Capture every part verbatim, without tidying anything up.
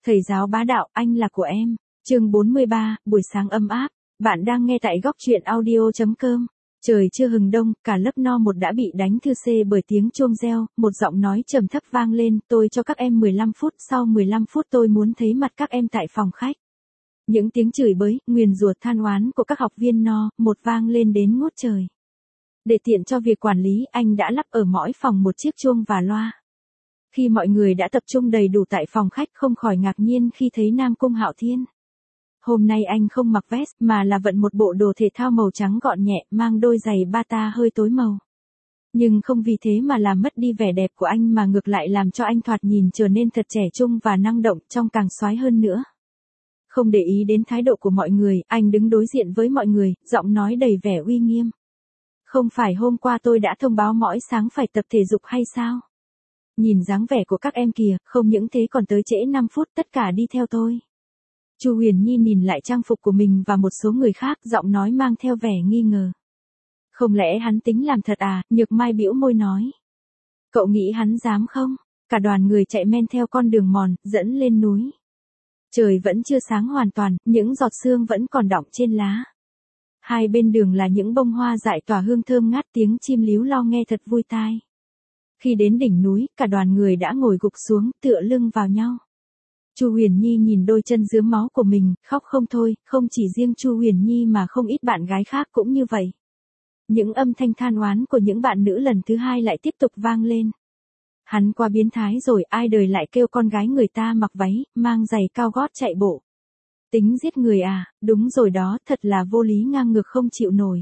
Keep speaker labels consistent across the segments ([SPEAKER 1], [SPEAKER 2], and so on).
[SPEAKER 1] Thầy giáo bá đạo, anh là của em. Chương bốn mươi ba, buổi sáng ấm áp. Bạn đang nghe tại góc truyện audio chấm com. Trời chưa hừng đông, cả lớp no một đã bị đánh thư xê bởi tiếng chuông reo, một giọng nói trầm thấp vang lên, tôi cho các em mười lăm phút, sau mười lăm phút tôi muốn thấy mặt các em tại phòng khách. Những tiếng chửi bới, nguyền rủa than oán của các học viên no, một vang lên đến ngút trời. Để tiện cho việc quản lý, anh đã lắp ở mỗi phòng một chiếc chuông và loa. Khi mọi người đã tập trung đầy đủ tại phòng khách không khỏi ngạc nhiên khi thấy Nam Cung Hạo Thiên. Hôm nay anh không mặc vest mà là vận một bộ đồ thể thao màu trắng gọn nhẹ, mang đôi giày bata hơi tối màu. Nhưng không vì thế mà làm mất đi vẻ đẹp của anh mà ngược lại làm cho anh thoạt nhìn trở nên thật trẻ trung và năng động, trông càng soái hơn nữa. Không để ý đến thái độ của mọi người, anh đứng đối diện với mọi người, giọng nói đầy vẻ uy nghiêm. Không phải hôm qua tôi đã thông báo mỗi sáng phải tập thể dục hay sao? Nhìn dáng vẻ của các em kìa, không những thế còn tới trễ năm phút, tất cả đi theo tôi. Chu Huyền Nhi nhìn lại trang phục của mình và một số người khác, giọng nói mang theo vẻ nghi ngờ. Không lẽ hắn tính làm thật à? Nhược Mai bĩu môi nói. Cậu nghĩ hắn dám không? Cả đoàn người chạy men theo con đường mòn, dẫn lên núi. Trời vẫn chưa sáng hoàn toàn, những giọt sương vẫn còn đọng trên lá. Hai bên đường là những bông hoa dại tỏa hương thơm ngát, tiếng chim líu lo nghe thật vui tai. Khi đến đỉnh núi, cả đoàn người đã ngồi gục xuống, tựa lưng vào nhau. Chu Huyền Nhi nhìn đôi chân rướm máu của mình, khóc không thôi, không chỉ riêng Chu Huyền Nhi mà không ít bạn gái khác cũng như vậy. Những âm thanh than oán của những bạn nữ lần thứ hai lại tiếp tục vang lên. Hắn quá biến thái rồi, ai đời lại kêu con gái người ta mặc váy, mang giày cao gót chạy bộ. Tính giết người à, đúng rồi đó, thật là vô lý ngang ngược không chịu nổi.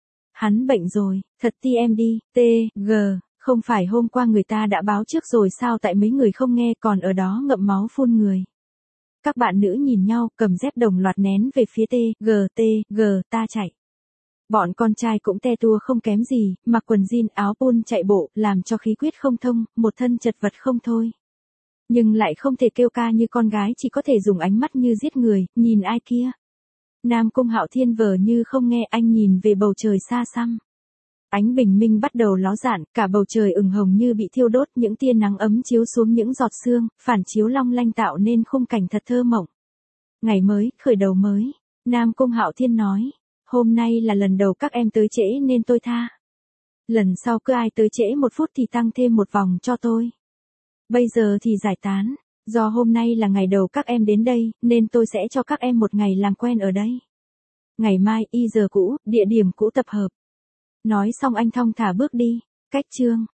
[SPEAKER 1] Hắn bệnh rồi, thật ti em đi, t, g, không phải hôm qua người ta đã báo trước rồi sao tại mấy người không nghe còn ở đó ngậm máu phun người. Các bạn nữ nhìn nhau, cầm dép đồng loạt nén về phía t, g, t, g, ta chạy. Bọn con trai cũng te tua không kém gì, mặc quần jean áo pun chạy bộ, làm cho khí huyết không thông, một thân chật vật không thôi. Nhưng lại không thể kêu ca như con gái, chỉ có thể dùng ánh mắt như giết người, nhìn ai kia. Nam Cung Hạo Thiên vờ như không nghe, anh nhìn về bầu trời xa xăm. Ánh bình minh bắt đầu ló dạng, cả bầu trời ửng hồng như bị thiêu đốt, những tia nắng ấm chiếu xuống những giọt sương, phản chiếu long lanh tạo nên khung cảnh thật thơ mộng. Ngày mới, khởi đầu mới, Nam Cung Hạo Thiên nói, hôm nay là lần đầu các em tới trễ nên tôi tha. Lần sau cứ ai tới trễ một phút thì tăng thêm một vòng cho tôi. Bây giờ thì giải tán, do hôm nay là ngày đầu các em đến đây, nên tôi sẽ cho các em một ngày làm quen ở đây. Ngày mai, y giờ cũ, địa điểm cũ tập hợp. Nói xong anh thong thả bước đi, cách chương.